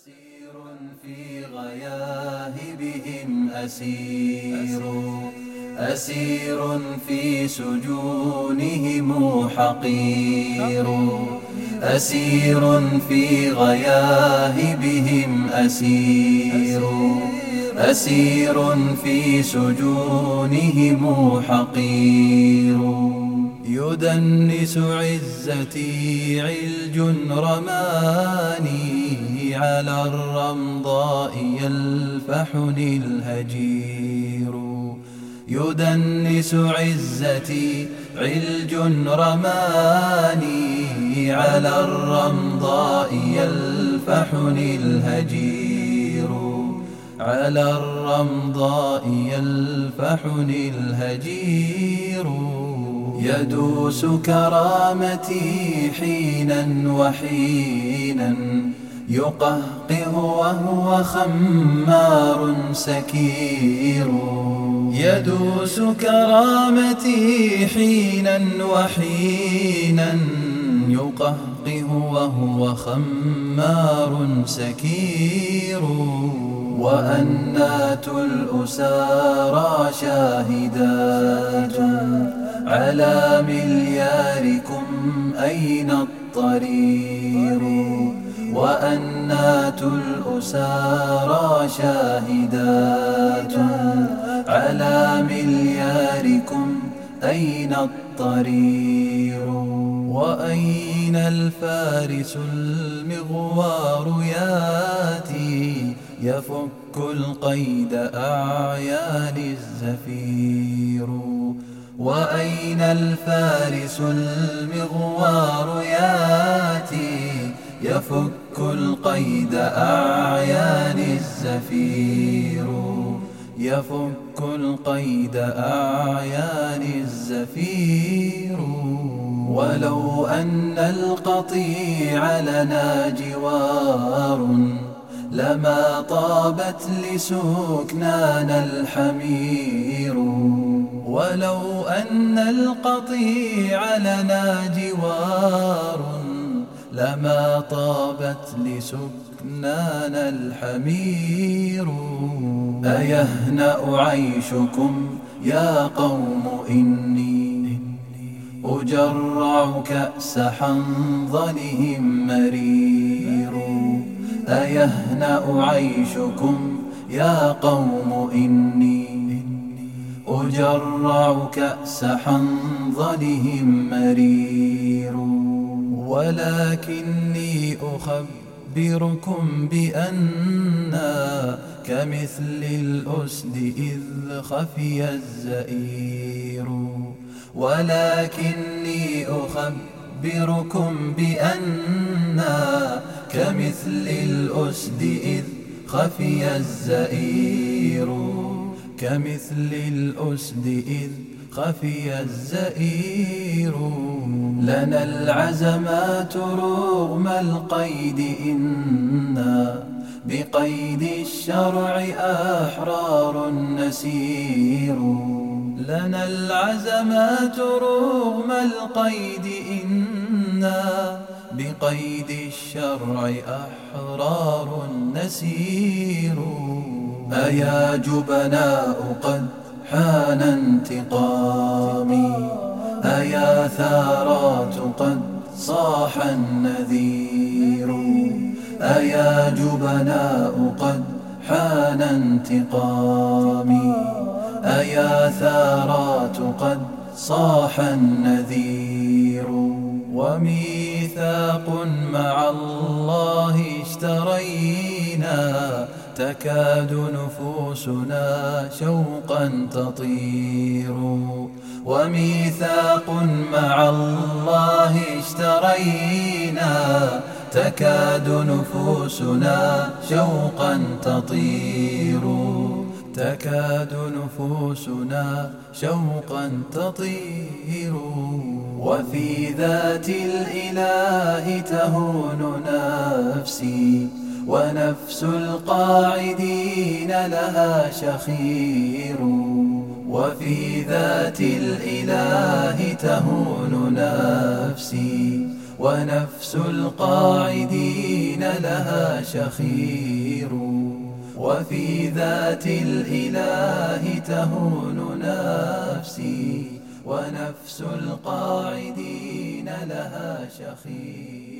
أسير في غياهبهم أسير في سجونهم حقير أسير في غياهبهم أسير في سجونهم حقير يدنس عزتي علج رماني على الرمضاء يلفحني الهجير يدنس عزتي علج رماني على الرمضاء يلفحني الهجير على الرمضاء يلفحني الهجير يدوس كرامتي حينا وحينا يقهقه وهو خمار سكير يدوس كرامتي حينا وحينا يقهقه وهو خمار سكير وأنات الأسارى شاهدات على ملياركم أين الطرير وأنات الأسارى شاهدات على ملياركم أين الطرير وأين الفارس المغوار ياتي يفك القيد أعيان الزفير وأين الفارس المغوار ياتي يفك القيد أعيان الزفير يفك القيد أعيان الزفير ولو أن القطيع لنا جوار لما طابت لسكنانا الحمير ولو أن القطيع لنا جوار لما طابت لسكنانا الحمير أيهنأ عيشكم يا قوم إني أجرع كأس حنظلهم مرير أيهنأ عيشكم يا قوم إني أجرع كأس حنظلهم مرير ولكني أخبركم بأننا كمثل الأسد إذ خفي الزئير ولكني أخبركم بأننا كمثل الأسد إذ خفي الزئير كمثل الأسد إذ خفي الزئير لنا العزمات رغم القيد إنا بقيد الشرع أحرار نسير لنا العزمات رغم القيد إنا بقيد الشرع أحرار نسير أيا جبناء قد حان انتقامي أيا ثارات قد صاح النذير أيا جبناء قد حان انتقامي أيا ثارات قد صاح النذير وميثاق مع الله اشترينا تكاد نفوسنا شوقا تطير وميثاق مع الله اشترينا تكاد نفوسنا شوقا تطير تكاد نفوسنا شوقا تطير وفي ذات الإله تهون نفسي ونفس القاعدين لها شخير وفي ذات الإله تهون نفسي ونفس القاعدين لها شخير، وفي ذات الإله تهون نفسي، ونفس القاعدين لها شخير.